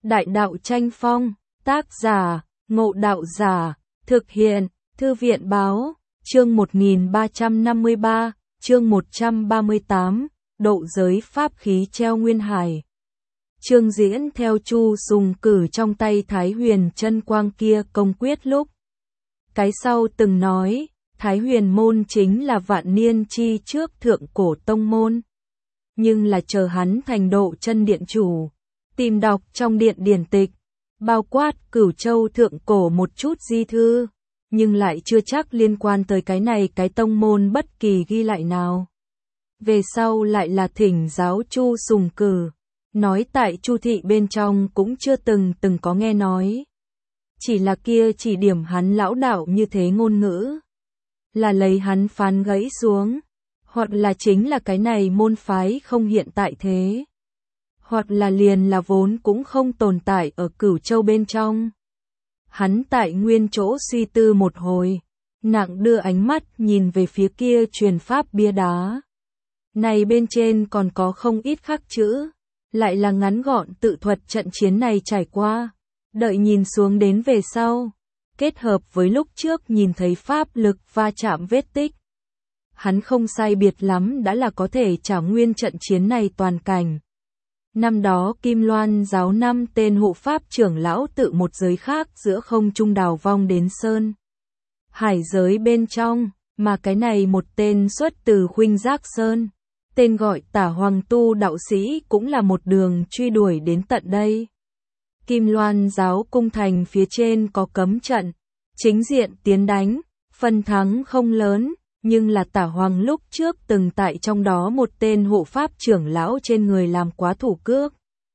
Đại đạo tranh phong, tác giả, Ngộ Đạo Giả, thực hiện, Thư viện báo, chương 1353, chương 138, độ giới pháp khí treo nguyên hải. Chương diễn theo Chu Sùng Cử trong tay Thái Huyền chân quang kia công quyết lúc. Cái sau từng nói, Thái Huyền môn chính là vạn niên chi trước thượng cổ tông môn. Nhưng là chờ hắn thành độ chân điện chủ, tìm đọc trong điện điển tịch, bao quát Cửu Châu thượng cổ một chút di thư, nhưng lại chưa chắc liên quan tới cái này cái tông môn bất kỳ ghi lại nào. Về sau lại là thỉnh giáo Chu Sùng Cử, nói tại Chu thị bên trong cũng chưa từng có nghe nói. Chỉ là kia chỉ điểm hắn lão đạo như thế ngôn ngữ, là lấy hắn phán gãy xuống, hoặc là chính là cái này môn phái không hiện tại thế, hoặc là liền là vốn cũng không tồn tại ở Cửu Châu bên trong. Hắn tại nguyên chỗ suy tư một hồi, nặng đưa ánh mắt nhìn về phía kia truyền pháp bia đá. Này bên trên còn có không ít khắc chữ, lại là ngắn gọn tự thuật trận chiến này trải qua. Đợi nhìn xuống đến về sau, kết hợp với lúc trước nhìn thấy pháp lực va chạm vết tích, hắn không sai biệt lắm đã là có thể trả nguyên trận chiến này toàn cảnh. Năm đó Kim Loan giáo 5 tên hộ pháp trưởng lão tự một giới khác giữa không trung đào vong đến sơn hải giới bên trong, mà cái này một tên xuất từ Khuynh Giác Sơn, tên gọi Tả Hoàng Tu đạo sĩ cũng là một đường truy đuổi đến tận đây. Kim Loan giáo cung thành phía trên có cấm trận, chính diện tiến đánh, phần thắng không lớn, nhưng là Tả Hoàng lúc trước từng tại trong đó một tên hộ pháp trưởng lão trên người làm quá thủ cước,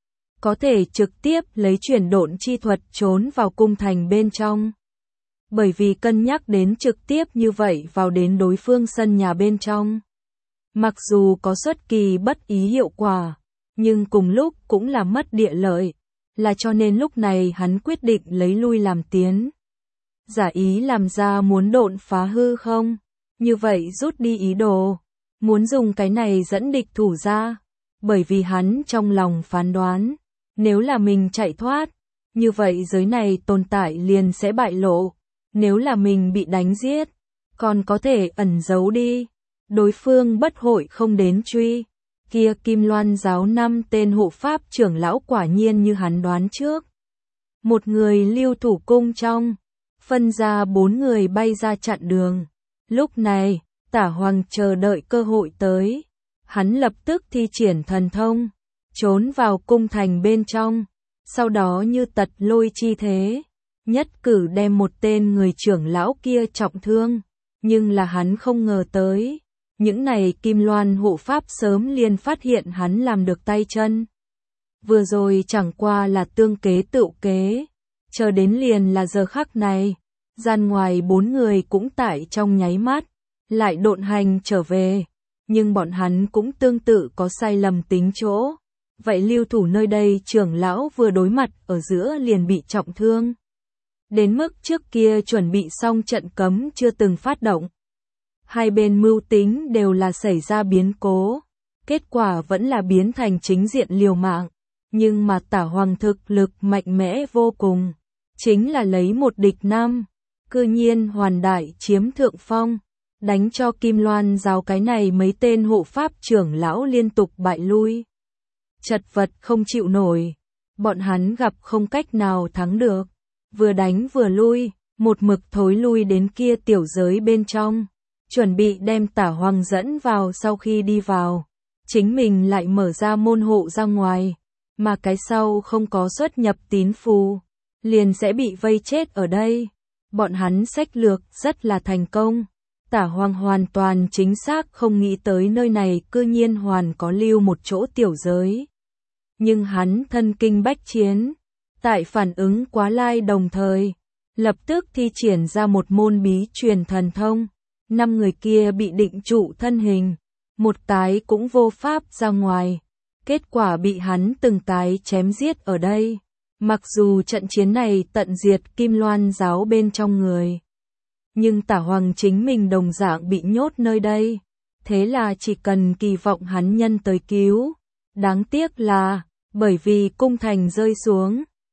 có thể trực tiếp lấy chuyển độn chi thuật trốn vào cung thành bên trong. Bởi vì cân nhắc đến trực tiếp như vậy vào đến đối phương sân nhà bên trong, mặc dù có xuất kỳ bất ý hiệu quả, nhưng cùng lúc cũng là mất địa lợi, là cho nên lúc này hắn quyết định lấy lui làm tiến. Giả ý làm ra muốn độn phá hư không, như vậy rút đi ý đồ, muốn dùng cái này dẫn địch thủ ra, bởi vì hắn trong lòng phán đoán, nếu là mình chạy thoát, như vậy giới này tồn tại liền sẽ bại lộ, nếu là mình bị đánh giết, còn có thể ẩn giấu đi, đối phương bất hội không đến truy. Kia Kim Loan giáo 5 tên hộ pháp trưởng lão quả nhiên như hắn đoán trước. Một người lưu thủ cung trong, phân ra 4 người bay ra chặn đường. Lúc này, Tả Hoàng chờ đợi cơ hội tới, hắn lập tức thi triển thần thông, trốn vào cung thành bên trong, sau đó như tật lôi chi thế, nhất cử đem một tên người trưởng lão kia trọng thương, nhưng là hắn không ngờ tới. Những này Kim Loan hộ pháp sớm liền phát hiện hắn làm được tay chân. Vừa rồi chẳng qua là tương kế tựu kế, chờ đến liền là giờ khắc này, gian ngoài 4 người cũng tại trong nháy mắt, lại độn hành trở về, nhưng bọn hắn cũng tương tự có sai lầm tính chỗ. Vậy lưu thủ nơi đây trưởng lão vừa đối mặt ở giữa liền bị trọng thương. Đến mức trước kia chuẩn bị xong trận cấm chưa từng phát động. Hai bên mưu tính đều là xảy ra biến cố, kết quả vẫn là biến thành chính diện liều mạng, nhưng mà Tả Hoàng thực lực mạnh mẽ vô cùng, chính là lấy một địch 5, cư nhiên hoàn đại chiếm thượng phong, đánh cho Kim Loan giáo cái này mấy tên hộ pháp trưởng lão liên tục bại lui. Chật vật không chịu nổi, bọn hắn gặp không cách nào thắng được, vừa đánh vừa lui, một mực thối lui đến kia tiểu giới bên trong. Chuẩn bị đem Tả Hoàng dẫn vào, sau khi đi vào, chính mình lại mở ra môn hộ ra ngoài, mà cái sau không có xuất nhập tín phù, liền sẽ bị vây chết ở đây. Bọn hắn sách lược rất là thành công, Tả Hoàng hoàn toàn chính xác không nghĩ tới nơi này cư nhiên hoàn có lưu một chỗ tiểu giới. Nhưng hắn thân kinh bách chiến, tại phản ứng quá lai đồng thời, lập tức thi triển ra một môn bí truyền thần thông. 5 người kia bị định trụ thân hình, một cái cũng vô pháp ra ngoài, kết quả bị hắn từng cái chém giết ở đây. Mặc dù trận chiến này tận diệt Kim Loan giáo bên trong người, nhưng Tả Hoàng chính mình đồng dạng bị nhốt nơi đây, thế là chỉ cần kỳ vọng hắn nhân tới cứu. Đáng tiếc là, bởi vì cung thành rơi xuống,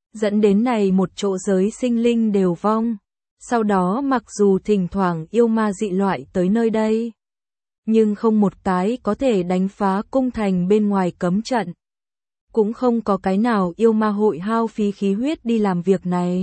dẫn đến này một chỗ giới sinh linh đều vong. Sau đó mặc dù thỉnh thoảng yêu ma dị loại tới nơi đây, nhưng không một cái có thể đánh phá cung thành bên ngoài cấm trận. Cũng không có cái nào yêu ma hội hao phí khí huyết đi làm việc này.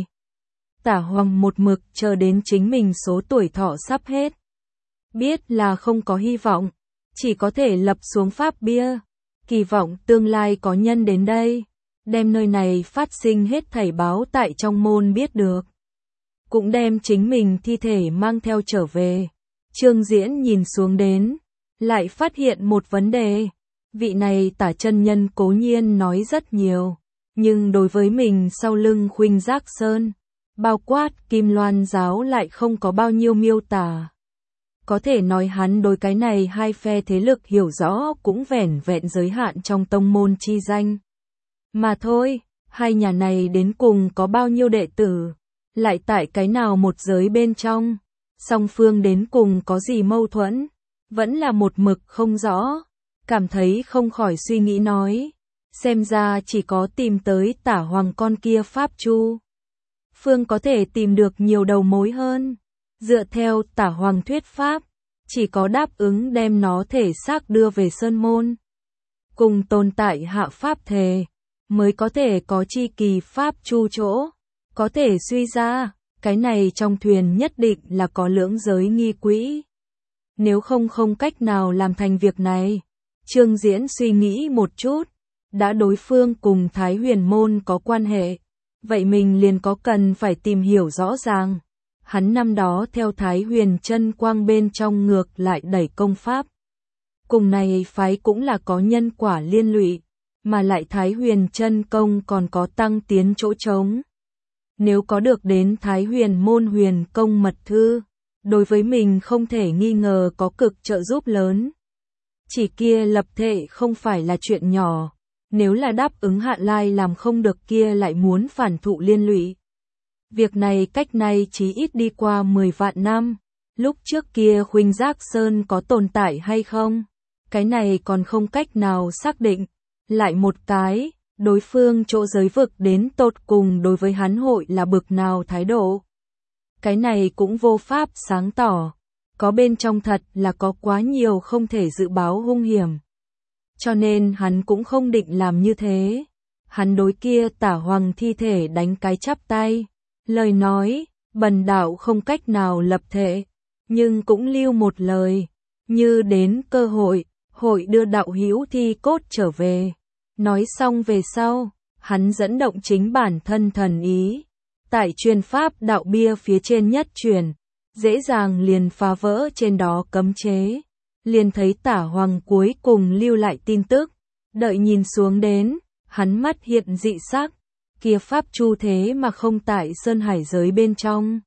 Tả Hoàng một mực chờ đến chính mình số tuổi thọ sắp hết. Biết là không có hy vọng, chỉ có thể lập xuống pháp bia, kỳ vọng tương lai có nhân đến đây, đem nơi này phát sinh hết thảy báo tại trong môn biết được. Cũng đem chính mình thi thể mang theo trở về. Trương Diễn nhìn xuống đến, lại phát hiện một vấn đề. Vị này Tả chân nhân cố nhiên nói rất nhiều, nhưng đối với mình sau lưng Khuynh Giác Sơn, bao quát Kim Loan giáo lại không có bao nhiêu miêu tả. Có thể nói hắn đối cái này hai phe thế lực hiểu rõ cũng vẻn vẹn giới hạn trong tông môn chi danh. Mà thôi, hai nhà này đến cùng có bao nhiêu đệ tử, lại tại cái nào một giới bên trong, song phương đến cùng có gì mâu thuẫn, vẫn là một mực không rõ. Cảm thấy không khỏi suy nghĩ nói, xem ra chỉ có tìm tới Tả Hoàng con kia Pháp Chu Phương có thể tìm được nhiều đầu mối hơn. Dựa theo Tả Hoàng thuyết pháp, chỉ có đáp ứng đem nó thể xác đưa về Sơn Môn, cùng tồn tại hạ pháp thề, mới có thể có chi kỳ Pháp Chu chỗ. Có thể suy ra, cái này trong thuyền nhất định là có lưỡng giới nghi quỹ. Nếu không cách nào làm thành việc này. Trương Diễn suy nghĩ một chút, đã đối phương cùng Thái Huyền Môn có quan hệ, vậy mình liền có cần phải tìm hiểu rõ ràng. Hắn năm đó theo Thái Huyền chân quang bên trong ngược lại đẩy công pháp. Cùng này phái cũng là có nhân quả liên lụy, mà lại Thái Huyền chân công còn có tăng tiến chỗ trống. Nếu có được đến Thái Huyền Môn huyền công mật thư, đối với mình không thể nghi ngờ có cực trợ giúp lớn. Chỉ kia lập thể không phải là chuyện nhỏ, nếu là đáp ứng Hạ Lai làm không được kia lại muốn phản thụ liên lụy. Việc này cách nay chí ít đi qua 10 vạn năm, lúc trước kia Khuynh Giác Sơn có tồn tại hay không? Cái này còn không cách nào xác định. Lại một cái, đối phương chỗ giới vực đến tột cùng đối với hắn hội là bực nào thái độ. Cái này cũng vô pháp sáng tỏ. Có bên trong thật là có quá nhiều không thể dự báo hung hiểm. Cho nên hắn cũng không định làm như thế. Hắn đối kia Tả Hoàng thi thể đánh cái chắp tay. Lời nói, bần đạo không cách nào lập thể, nhưng cũng lưu một lời. Như đến cơ hội, hội đưa đạo hữu thi cốt trở về. Nói xong về sau, hắn dẫn động chính bản thân thần ý. Tại truyền pháp đạo bia phía trên nhất truyền. Dễ dàng liền phá vỡ trên đó cấm chế, liền thấy Tả Hoàng cuối cùng lưu lại tin tức, đợi nhìn xuống đến, hắn mắt hiện dị sắc, kia Pháp Chu thế mà không tại Sơn Hải giới bên trong,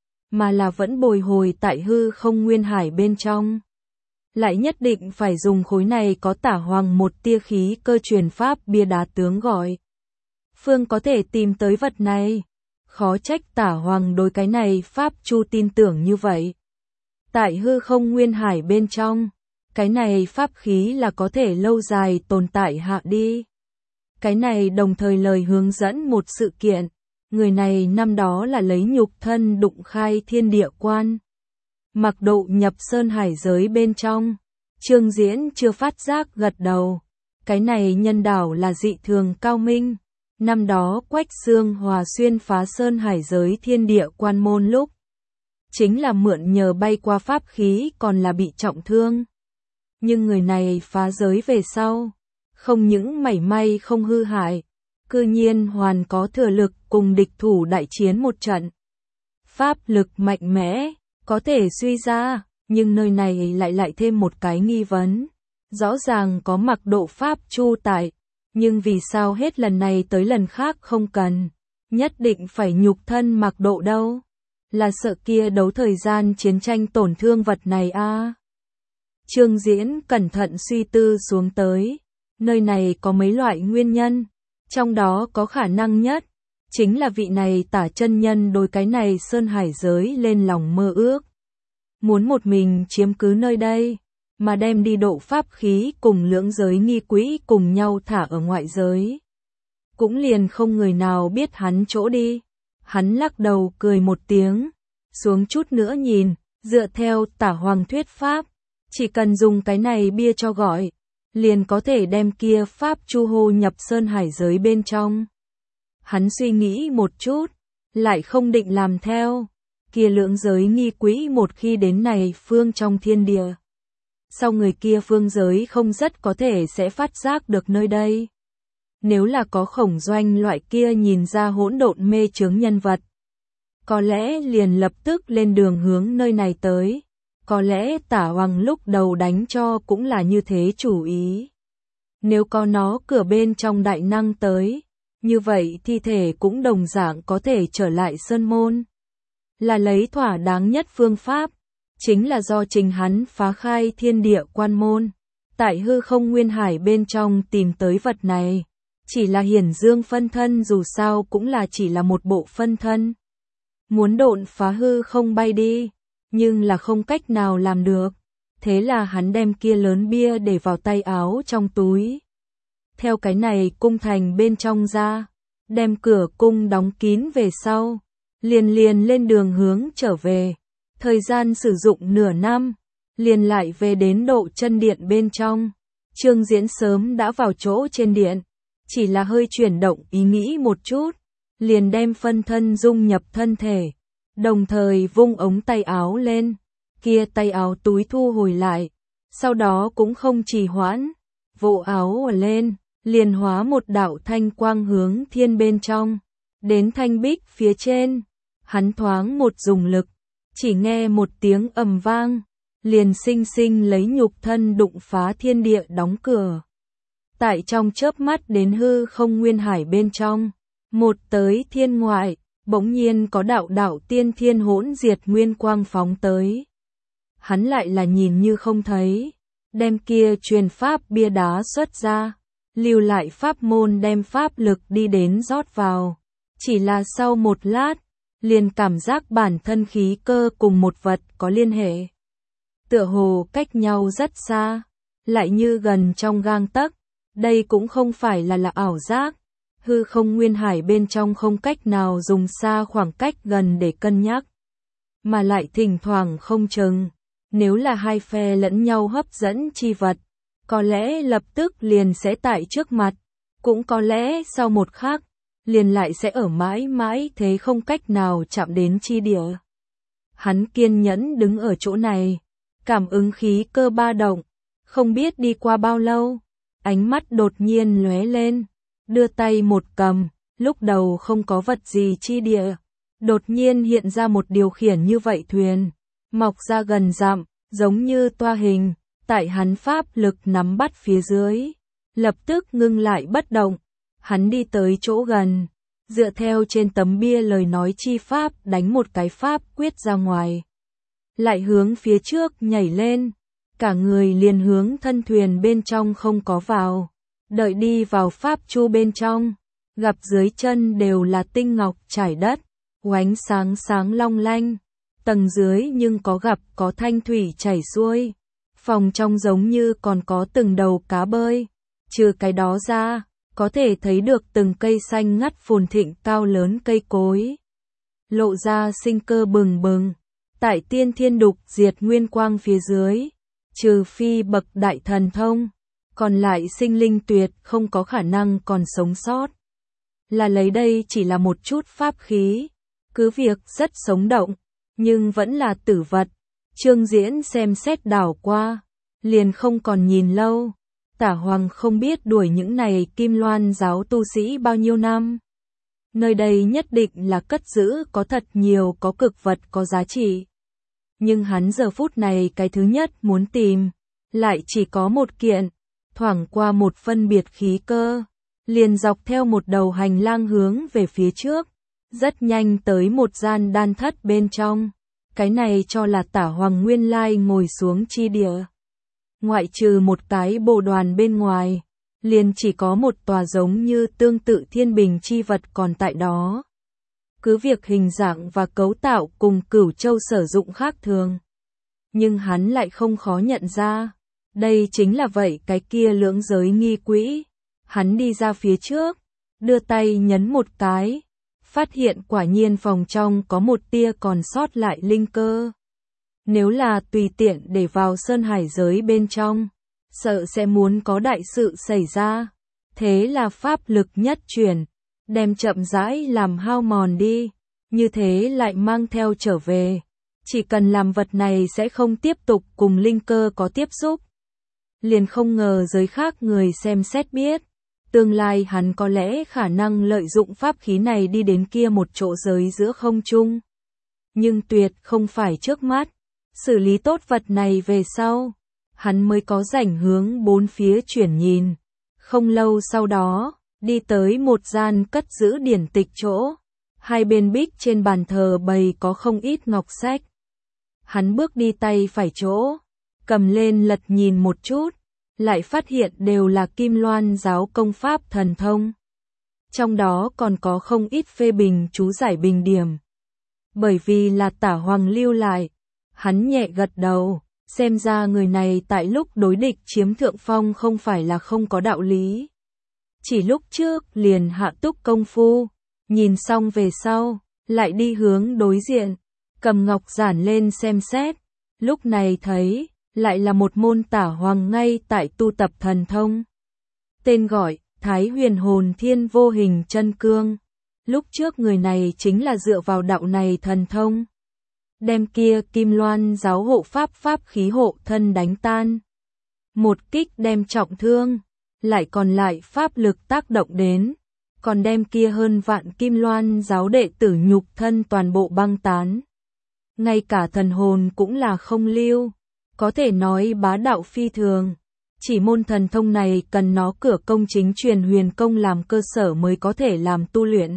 mà là vẫn bồi hồi tại hư không nguyên hải bên trong. Lại nhất định phải dùng khối này có Tả Hoàng một tia khí cơ truyền pháp bia đá tướng gọi. Phương có thể tìm tới vật này. Khó trách Tả Hoàng đối cái này Pháp Chu tin tưởng như vậy. Tại hư không nguyên hải bên trong, cái này pháp khí là có thể lâu dài tồn tại hạ đi. Cái này đồng thời lời hướng dẫn một sự kiện, người này năm đó là lấy nhục thân đụng khai thiên địa quan. Mặc độ nhập Sơn Hải giới bên trong, Trương Diễn chưa phát giác gật đầu. Cái này nhân đảo là dị thường cao minh. Năm đó Quách Xương Hòa xuyên phá Sơn Hải giới thiên địa quan môn lúc, chính là mượn nhờ bay qua pháp khí còn là bị trọng thương. Nhưng người này phá giới về sau, không những mảy may không hư hại, cư nhiên hoàn có thừa lực cùng địch thủ đại chiến một trận. Pháp lực mạnh mẽ, có thể suy ra, nhưng nơi này lại thêm một cái nghi vấn. Rõ ràng có Mặc Độ Pháp Chu tại. Nhưng vì sao hết lần này tới lần khác không cần, nhất định phải nhục thân Mặc Độ đâu? Là sợ kia đấu thời gian chiến tranh tổn thương vật này a? Trương Diễn cẩn thận suy tư xuống tới, nơi này có mấy loại nguyên nhân, trong đó có khả năng nhất, chính là vị này Tả chân nhân đối cái này Sơn Hải giới lên lòng mơ ước. Muốn một mình chiếm cứ nơi đây. Mà đem đi độ pháp khí cùng lưỡng giới nghi quỹ cùng nhau thả ở ngoại giới. cũng liền không người nào biết hắn chỗ đi. Hắn lắc đầu cười một tiếng, xuống chút nữa nhìn, dựa theo Tả Hoàng thuyết pháp, chỉ cần dùng cái này bia cho gọi, liền có thể đem kia pháp chu hô nhập sơn hải giới bên trong. Hắn suy nghĩ một chút, lại không định làm theo, kia lưỡng giới nghi quỹ một khi đến này phương trong thiên địa. Sau người kia phương giới không rất có thể sẽ phát giác được nơi đây. Nếu là có Khổng Doanh loại kia nhìn ra hỗn độn mê chướng nhân vật, có lẽ liền lập tức lên đường hướng nơi này tới. Có lẽ Tả Hoàng lúc đầu đánh cho cũng là như thế chủ ý. Nếu có nó cửa bên trong đại năng tới, như vậy thi thể cũng đồng dạng có thể trở lại sơn môn. Là lấy thỏa đáng nhất phương pháp, chính là do chính hắn phá khai thiên địa quan môn, tại hư không nguyên hải bên trong tìm tới vật này. Chỉ là hiển dương phân thân dù sao cũng là chỉ là một bộ phân thân. Muốn độn phá hư không bay đi, nhưng là không cách nào làm được. Thế là hắn đem kia lớn bia để vào tay áo trong túi. Theo cái này cung thành bên trong ra, đem cửa cung đóng kín về sau, liền lên đường hướng trở về. Thời gian sử dụng nửa năm, liền lại về đến Độ Chân Điện bên trong. Trương Diễn sớm đã vào chỗ trên điện, chỉ là hơi chuyển động ý nghĩ một chút, liền đem phân thân dung nhập thân thể, đồng thời vung ống tay áo lên, kia tay áo túi thu hồi lại, sau đó cũng không trì hoãn, vỗ áo ở lên, liền hóa một đạo thanh quang hướng thiên bên trong, đến thanh bích phía trên, hắn thoáng một dùng lực, chỉ nghe một tiếng ầm vang, liền sinh sinh lấy nhục thân đụng phá thiên địa đóng cửa. Tại trong chớp mắt đến hư không nguyên hải bên trong, một tới thiên ngoại, bỗng nhiên có đạo đạo tiên thiên hỗn diệt nguyên quang phóng tới. Hắn lại là nhìn như không thấy, đem kia truyền pháp bia đá xuất ra, lưu lại pháp môn đem pháp lực đi đến rót vào. Chỉ là sau một lát, liền cảm giác bản thân khí cơ cùng một vật có liên hệ. Tựa hồ cách nhau rất xa, lại như gần trong gang tấc. Đây cũng không phải là ảo giác, hư không nguyên hải bên trong không cách nào dùng xa khoảng cách gần để cân nhắc, mà lại thỉnh thoảng không chừng, nếu là hai phe lẫn nhau hấp dẫn chi vật, có lẽ lập tức liền sẽ tại trước mặt, cũng có lẽ sau một khắc, liền lại sẽ ở mãi mãi thế không cách nào chạm đến chi địa. Hắn kiên nhẫn đứng ở chỗ này, cảm ứng khí cơ ba động, không biết đi qua bao lâu. Ánh mắt đột nhiên lóe lên, đưa tay một cầm, lúc đầu không có vật gì chi địa, đột nhiên hiện ra một điều khiển như vậy thuyền, mọc ra gần dặm, giống như toa hình, tại hắn pháp lực nắm bắt phía dưới, lập tức ngưng lại bất động, hắn đi tới chỗ gần, dựa theo trên tấm bia lời nói chi pháp đánh một cái pháp quyết ra ngoài, lại hướng phía trước nhảy lên. Cả người liền hướng thân thuyền bên trong không có vào, đợi đi vào pháp chu bên trong, gặp dưới chân đều là tinh ngọc trải đất, oánh sáng sáng long lanh, tầng dưới nhưng có thanh thủy chảy xuôi, phòng trong giống như còn có từng đầu cá bơi, trừ cái đó ra, có thể thấy được từng cây xanh ngắt phồn thịnh cao lớn cây cối, lộ ra sinh cơ bừng bừng, tại tiên thiên đục diệt nguyên quang phía dưới. Trừ phi bậc đại thần thông, còn lại sinh linh tuyệt không có khả năng còn sống sót. Là lấy đây chỉ là một chút pháp khí, cứ việc rất sống động, nhưng vẫn là tử vật. Trương Diễn xem xét đảo qua, liền không còn nhìn lâu. Tả Hoàng không biết đuổi những này Kim Loan giáo tu sĩ bao nhiêu năm. Nơi đây nhất định là cất giữ có thật nhiều có cực vật có giá trị. Nhưng hắn giờ phút này cái thứ nhất muốn tìm, lại chỉ có một kiện, thoảng qua một phân biệt khí cơ, liền dọc theo một đầu hành lang hướng về phía trước, rất nhanh tới một gian đan thất bên trong, cái này cho là Tả Hoàng nguyên lai ngồi xuống chi địa. Ngoại trừ một cái bộ đoàn bên ngoài, liền chỉ có một tòa giống như tương tự thiên bình chi vật còn tại đó. Cứ việc hình dạng và cấu tạo cùng Cửu Châu sử dụng khác thường, nhưng hắn lại không khó nhận ra, đây chính là vậy cái kia lưỡng giới nghi quỹ. Hắn đi ra phía trước, đưa tay nhấn một cái, phát hiện quả nhiên phòng trong có một tia còn sót lại linh cơ. Nếu là tùy tiện để vào sơn hải giới bên trong, sợ sẽ muốn có đại sự xảy ra. Thế là pháp lực nhất chuyển, đem chậm rãi làm hao mòn đi, như thế lại mang theo trở về. Chỉ cần làm vật này sẽ không tiếp tục cùng linh cơ có tiếp xúc. Liền không ngờ giới khác người xem xét biết, tương lai hắn có lẽ khả năng lợi dụng pháp khí này đi đến kia một chỗ giới giữa không trung. Nhưng tuyệt không phải trước mắt, xử lý tốt vật này về sau, hắn mới có rảnh hướng bốn phía chuyển nhìn. Không lâu sau đó, đi tới một gian cất giữ điển tịch chỗ, hai bên bích trên bàn thờ bày có không ít ngọc sách. Hắn bước đi tay phải chỗ, cầm lên lật nhìn một chút, lại phát hiện đều là Kim Loan giáo công pháp thần thông. Trong đó còn có không ít phê bình chú giải bình điểm. Bởi vì là Tả Hoàng lưu lại, hắn nhẹ gật đầu, xem ra người này tại lúc đối địch chiếm thượng phong không phải là không có đạo lý. Chỉ lúc trước liền hạ túc công phu, nhìn xong về sau, lại đi hướng đối diện, cầm ngọc giản lên xem xét, lúc này thấy, lại là một môn Tả Hoàng ngay tại tu tập thần thông. Tên gọi, Thái Huyền Hồn Thiên Vô Hình Chân Cương. Lúc trước người này chính là dựa vào đạo này thần thông, đem kia Kim Loan giáo hộ pháp khí hộ thân đánh tan. Một kích đem trọng thương, lại còn lại pháp lực tác động đến, còn đem kia hơn vạn Kim Loan giáo đệ tử nhục thân toàn bộ băng tán. Ngay cả thần hồn cũng là không lưu, có thể nói bá đạo phi thường. Chỉ môn thần thông này cần nó cửa công chính truyền huyền công làm cơ sở mới có thể làm tu luyện.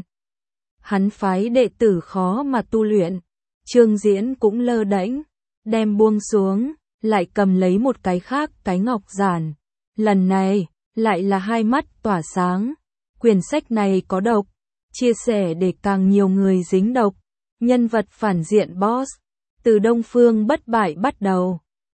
Hắn phái đệ tử khó mà tu luyện. Trương Diễn cũng lơ đễnh, đem buông xuống, lại cầm lấy một cái khác cái ngọc giản. Lần này, lại là hai mắt tỏa sáng. Quyển sách này có độc, chia sẻ để càng nhiều người dính độc. Nhân vật phản diện boss, từ Đông Phương bất bại bắt đầu.